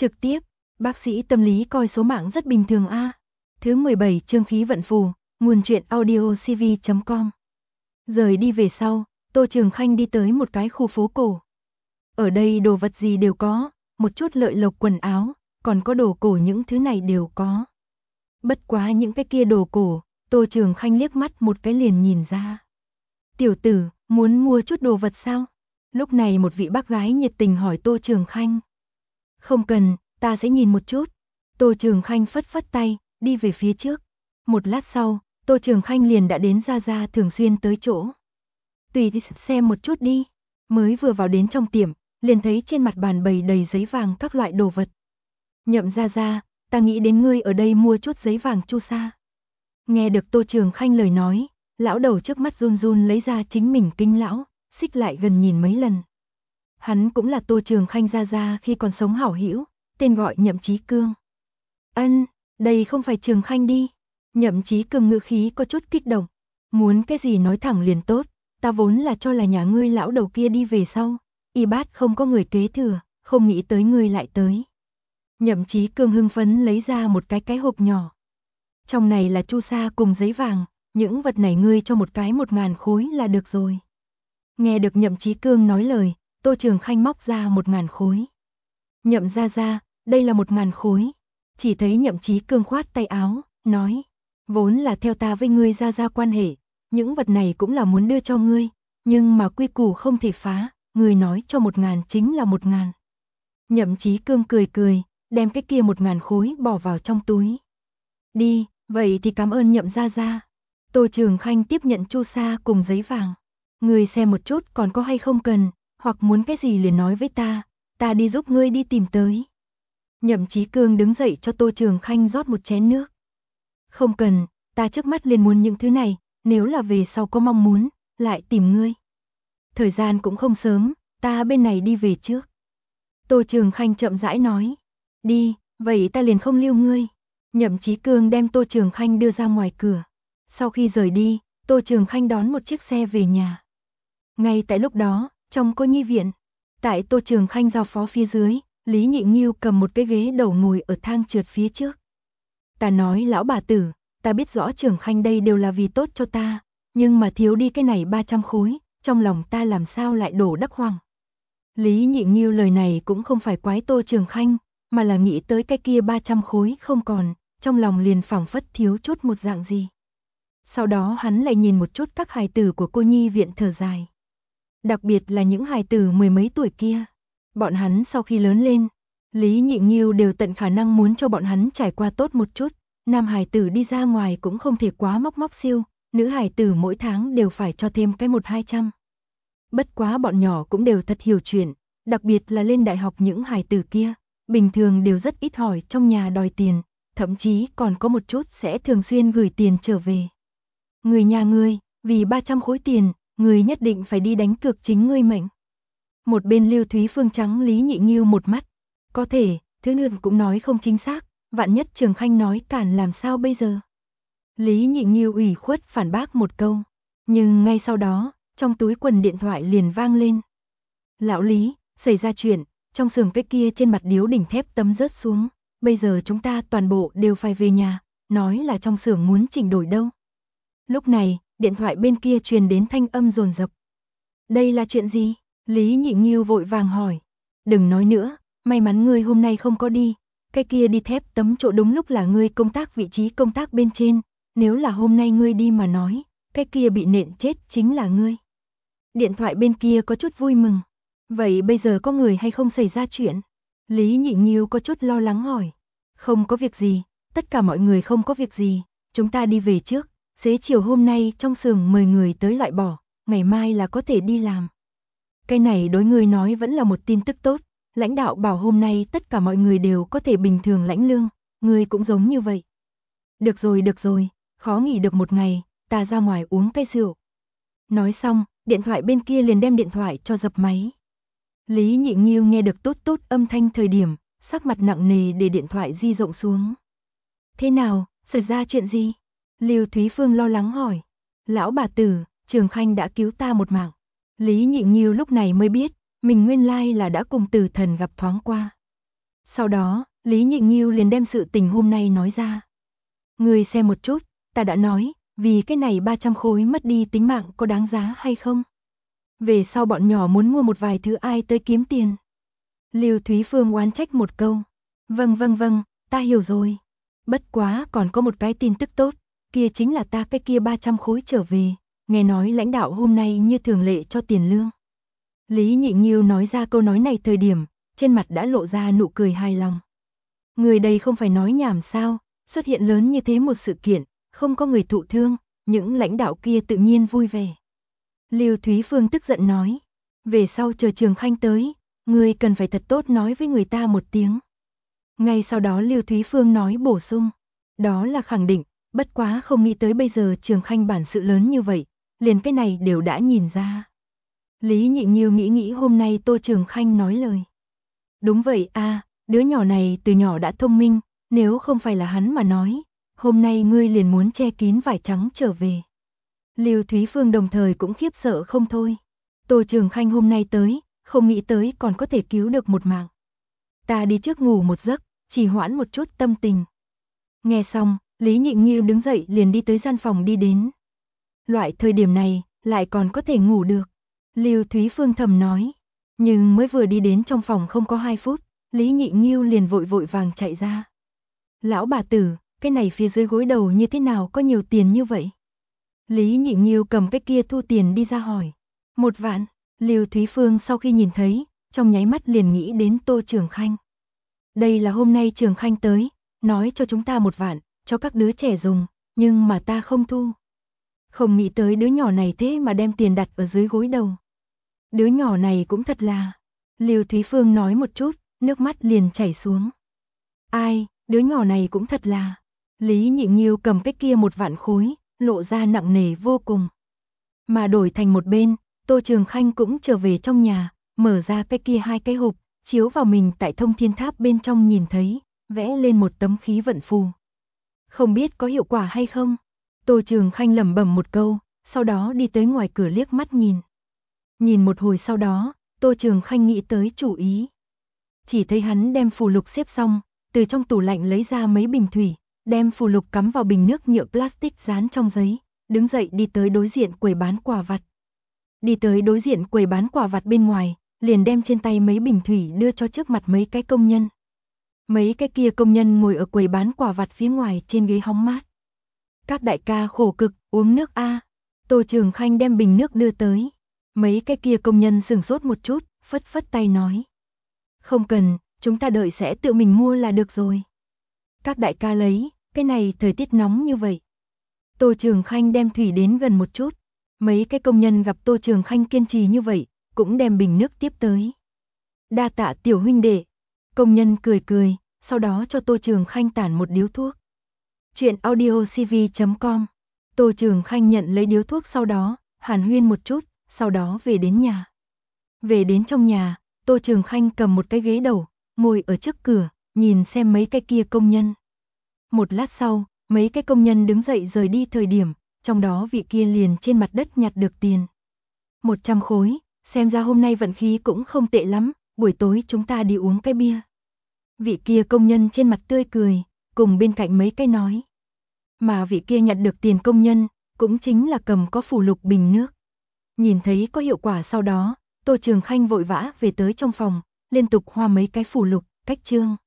Trực tiếp, bác sĩ tâm lý coi số mạng rất bình thường a. Thứ 17 chương khí vận phù, nguồn truyện audio cv.com. Rời đi về sau, Tô Trường Khanh đi tới một cái khu phố cổ. Ở đây đồ vật gì đều có, một chút lợi lộc quần áo, còn có đồ cổ những thứ này đều có. Bất quá những cái kia đồ cổ, Tô Trường Khanh liếc mắt một cái liền nhìn ra. Tiểu tử, muốn mua chút đồ vật sao? Lúc này một vị bác gái nhiệt tình hỏi Tô Trường Khanh. Không cần, ta sẽ nhìn một chút. Tô Trường Khanh phất phất tay, đi về phía trước. Một lát sau, Tô Trường Khanh liền đã đến Gia thường xuyên tới chỗ. Tùy đi xem một chút đi. Mới vừa vào đến trong tiệm, liền thấy trên mặt bàn bày đầy giấy vàng các loại đồ vật. Nhậm Gia, ta nghĩ đến ngươi ở đây mua chút giấy vàng chu sa. Nghe được Tô Trường Khanh lời nói, lão đầu trước mắt run run lấy ra chính mình kinh lão, xích lại gần nhìn mấy lần. Hắn cũng là Tô Trường Khanh Gia khi còn sống hảo hữu, tên gọi Nhậm Chí Cương. Ân, đây không phải Trường Khanh đi. Nhậm Chí Cương ngữ khí có chút kích động. Muốn cái gì nói thẳng liền tốt, ta vốn là cho là nhà ngươi lão đầu kia đi về sau. Y bát không có người kế thừa, không nghĩ tới ngươi lại tới. Nhậm Chí Cương hưng phấn lấy ra một cái hộp nhỏ. Trong này là chu sa cùng giấy vàng, những vật này ngươi cho một cái 1.000 khối là được rồi. Nghe được Nhậm Chí Cương nói lời, Tô Trường Khanh móc ra 1.000 khối. Nhậm Gia, đây là 1.000 khối. Chỉ thấy Nhậm Chí Cương khoát tay áo, nói, vốn là theo ta với ngươi Gia quan hệ, những vật này cũng là muốn đưa cho ngươi, nhưng mà quy củ không thể phá, ngươi nói cho 1.000 chính là 1.000. Nhậm Chí Cương cười, đem cái kia 1.000 khối bỏ vào trong túi. Đi, vậy thì cảm ơn Nhậm Gia. Tô Trường Khanh tiếp nhận chu sa cùng giấy vàng. Ngươi xem một chút còn có hay không cần, hoặc muốn cái gì liền nói với ta đi giúp ngươi đi tìm tới. Nhậm Chí Cương đứng dậy cho Tô Trường Khanh rót một chén nước. Không cần, ta trước mắt liền muốn những thứ này, nếu là về sau có mong muốn, lại tìm ngươi. Thời gian cũng không sớm, ta bên này đi về trước. Tô Trường Khanh chậm rãi nói. Đi, vậy ta liền không lưu ngươi. Nhậm Chí Cương đem Tô Trường Khanh đưa ra ngoài cửa. Sau khi rời đi, Tô Trường Khanh đón một chiếc xe về nhà. Ngay tại lúc đó, trong cô nhi viện, tại Tô Trường Khanh giao phó phía dưới, Lý Nhị Nghiêu cầm một cái ghế đầu ngồi ở thang trượt phía trước. Ta nói lão bà tử, ta biết rõ Trường Khanh đây đều là vì tốt cho ta, nhưng mà thiếu đi cái này 300 khối, trong lòng ta làm sao lại đổ đắc hoang. Lý Nhị Nghiêu lời này cũng không phải quái Tô Trường Khanh, mà là nghĩ tới cái kia 300 khối không còn, trong lòng liền phảng phất thiếu chút một dạng gì. Sau đó hắn lại nhìn một chút các hài tử của cô nhi viện thở dài. Đặc biệt là những hài tử mười mấy tuổi kia. Bọn hắn sau khi lớn lên, Lý Nhị Nghiêu đều tận khả năng muốn cho bọn hắn trải qua tốt một chút. Nam hài tử đi ra ngoài cũng không thể quá móc siêu, nữ hài tử mỗi tháng đều phải cho thêm cái 100-200. Bất quá bọn nhỏ cũng đều thật hiểu chuyện, đặc biệt là lên đại học những hài tử kia, bình thường đều rất ít hỏi trong nhà đòi tiền, thậm chí còn có một chút sẽ thường xuyên gửi tiền trở về. Người nhà ngươi, vì 300 khối tiền, ngươi nhất định phải đi đánh cược chính ngươi mệnh. Một bên Lưu Thúy Phương trắng Lý Nhị Nghiêu một mắt. Có thể, thứ nữa cũng nói không chính xác, vạn nhất Trường Khanh nói cản làm sao bây giờ. Lý Nhị Nghiêu ủy khuất phản bác một câu. Nhưng ngay sau đó, trong túi quần điện thoại liền vang lên. Lão Lý, xảy ra chuyện, trong xưởng cái kia trên mặt điếu đỉnh thép tấm rớt xuống. Bây giờ chúng ta toàn bộ đều phải về nhà, nói là trong xưởng muốn chỉnh đổi đâu. Lúc này, điện thoại bên kia truyền đến thanh âm dồn dập. Đây là chuyện gì? Lý Nhị Nghiêu vội vàng hỏi. Đừng nói nữa, may mắn ngươi hôm nay không có đi. Cái kia đi thép tấm chỗ đúng lúc là ngươi công tác vị trí công tác bên trên. Nếu là hôm nay ngươi đi mà nói, cái kia bị nện chết chính là ngươi. Điện thoại bên kia có chút vui mừng. Vậy bây giờ có người hay không xảy ra chuyện? Lý Nhị Nghiêu có chút lo lắng hỏi. Không có việc gì, tất cả mọi người không có việc gì. Chúng ta đi về trước. Xế chiều hôm nay trong xưởng mời người tới loại bỏ, ngày mai là có thể đi làm. Cái này đối ngươi nói vẫn là một tin tức tốt, lãnh đạo bảo hôm nay tất cả mọi người đều có thể bình thường lãnh lương, ngươi cũng giống như vậy. Được rồi, khó nghỉ được một ngày, ta ra ngoài uống cái rượu. Nói xong, điện thoại bên kia liền đem điện thoại cho dập máy. Lý Nhị Nghiêu nghe được tốt tốt âm thanh thời điểm, sắc mặt nặng nề để điện thoại di rộng xuống. Thế nào, xảy ra chuyện gì? Lưu Thúy Phương lo lắng hỏi. Lão bà tử, Trường Khanh đã cứu ta một mạng. Lý Nhị Nghiêu lúc này mới biết, mình nguyên lai là đã cùng Tử Thần gặp thoáng qua. Sau đó, Lý Nhị Nghiêu liền đem sự tình hôm nay nói ra. Ngươi xem một chút, ta đã nói, vì cái này 300 khối mất đi tính mạng có đáng giá hay không? Về sau bọn nhỏ muốn mua một vài thứ ai tới kiếm tiền? Lưu Thúy Phương oán trách một câu. Vâng, ta hiểu rồi. Bất quá còn có một cái tin tức tốt, kia chính là ta cái kia 300 khối trở về, nghe nói lãnh đạo hôm nay như thường lệ cho tiền lương. Lý Nhị Nghiêu nói ra câu nói này thời điểm, trên mặt đã lộ ra nụ cười hài lòng. Người đây không phải nói nhảm sao, xuất hiện lớn như thế một sự kiện, không có người thụ thương, những lãnh đạo kia tự nhiên vui vẻ. Lưu Thúy Phương tức giận nói, về sau chờ Trường Khanh tới, người cần phải thật tốt nói với người ta một tiếng. Ngay sau đó Lưu Thúy Phương nói bổ sung, đó là khẳng định, bất quá không nghĩ tới bây giờ Trường Khanh bản sự lớn như vậy, liền cái này đều đã nhìn ra. Lý Nhị Nghiêu nghĩ hôm nay Tô Trường Khanh nói lời. Đúng vậy a, đứa nhỏ này từ nhỏ đã thông minh, nếu không phải là hắn mà nói, hôm nay ngươi liền muốn che kín vải trắng trở về. Lưu Thúy Phương đồng thời cũng khiếp sợ không thôi. Tô Trường Khanh hôm nay tới, không nghĩ tới còn có thể cứu được một mạng. Ta đi trước ngủ một giấc, chỉ hoãn một chút tâm tình. Nghe xong, Lý Nhị Nghiêu đứng dậy liền đi tới gian phòng đi đến. Loại thời điểm này, lại còn có thể ngủ được. Lưu Thúy Phương thầm nói. Nhưng mới vừa đi đến trong phòng không có 2 phút, Lý Nhị Nghiêu liền vội vàng chạy ra. Lão bà tử, cái này phía dưới gối đầu như thế nào có nhiều tiền như vậy? Lý Nhị Nghiêu cầm cái kia thu tiền đi ra hỏi. 1 vạn, Lưu Thúy Phương sau khi nhìn thấy, trong nháy mắt liền nghĩ đến Tô Trường Khanh. Đây là hôm nay Trường Khanh tới, nói cho chúng ta 1 vạn, cho các đứa trẻ dùng, nhưng mà ta không thu. Không nghĩ tới đứa nhỏ này thế mà đem tiền đặt ở dưới gối đầu. Đứa nhỏ này cũng thật là. Lưu Thúy Phương nói một chút, nước mắt liền chảy xuống. Ai, đứa nhỏ này cũng thật là. Lý Nhị Nghiêu cầm cái kia 1 vạn khối, lộ ra nặng nề vô cùng. Mà đổi thành một bên, Tô Trường Khanh cũng trở về trong nhà, mở ra cái kia 2 cái hộp, chiếu vào mình tại Thông Thiên Tháp bên trong nhìn thấy, vẽ lên một tấm khí vận phù. Không biết có hiệu quả hay không? Tô Trường Khanh lẩm bẩm một câu, sau đó đi tới ngoài cửa liếc mắt nhìn. Nhìn một hồi sau đó, Tô Trường Khanh nghĩ tới chủ ý. Chỉ thấy hắn đem phù lục xếp xong, từ trong tủ lạnh lấy ra mấy bình thủy, đem phù lục cắm vào bình nước nhựa plastic dán trong giấy, đứng dậy đi tới đối diện quầy bán quà vặt. Đi tới đối diện quầy bán quà vặt bên ngoài, liền đem trên tay mấy bình thủy đưa cho trước mặt mấy cái công nhân. Mấy cái kia công nhân ngồi ở quầy bán quà vặt phía ngoài trên ghế hóng mát. Các đại ca khổ cực, uống nước a. Tô Trường Khanh đem bình nước đưa tới. Mấy cái kia công nhân sửng sốt một chút, phất phất tay nói. Không cần, chúng ta đợi sẽ tự mình mua là được rồi. Các đại ca lấy, cái này thời tiết nóng như vậy. Tô Trường Khanh đem thủy đến gần một chút. Mấy cái công nhân gặp Tô Trường Khanh kiên trì như vậy, cũng đem bình nước tiếp tới. Đa tạ tiểu huynh đệ. Công nhân cười, sau đó cho Tô Trường Khanh tản một điếu thuốc. Chuyện audiocv.com. Tô Trường Khanh nhận lấy điếu thuốc sau đó, hàn huyên một chút, sau đó về đến nhà. Về đến trong nhà, Tô Trường Khanh cầm một cái ghế đầu, ngồi ở trước cửa, nhìn xem mấy cái kia công nhân. Một lát sau, mấy cái công nhân đứng dậy rời đi thời điểm, trong đó vị kia liền trên mặt đất nhặt được tiền. 100 khối, xem ra hôm nay vận khí cũng không tệ lắm, buổi tối chúng ta đi uống cái bia. Vị kia công nhân trên mặt tươi cười, cùng bên cạnh mấy cái nói. Mà vị kia nhặt được tiền công nhân, cũng chính là cầm có phù lục bình nước. Nhìn thấy có hiệu quả sau đó, Tô Trường Khanh vội vã về tới trong phòng, liên tục hoa mấy cái phù lục, cách chương.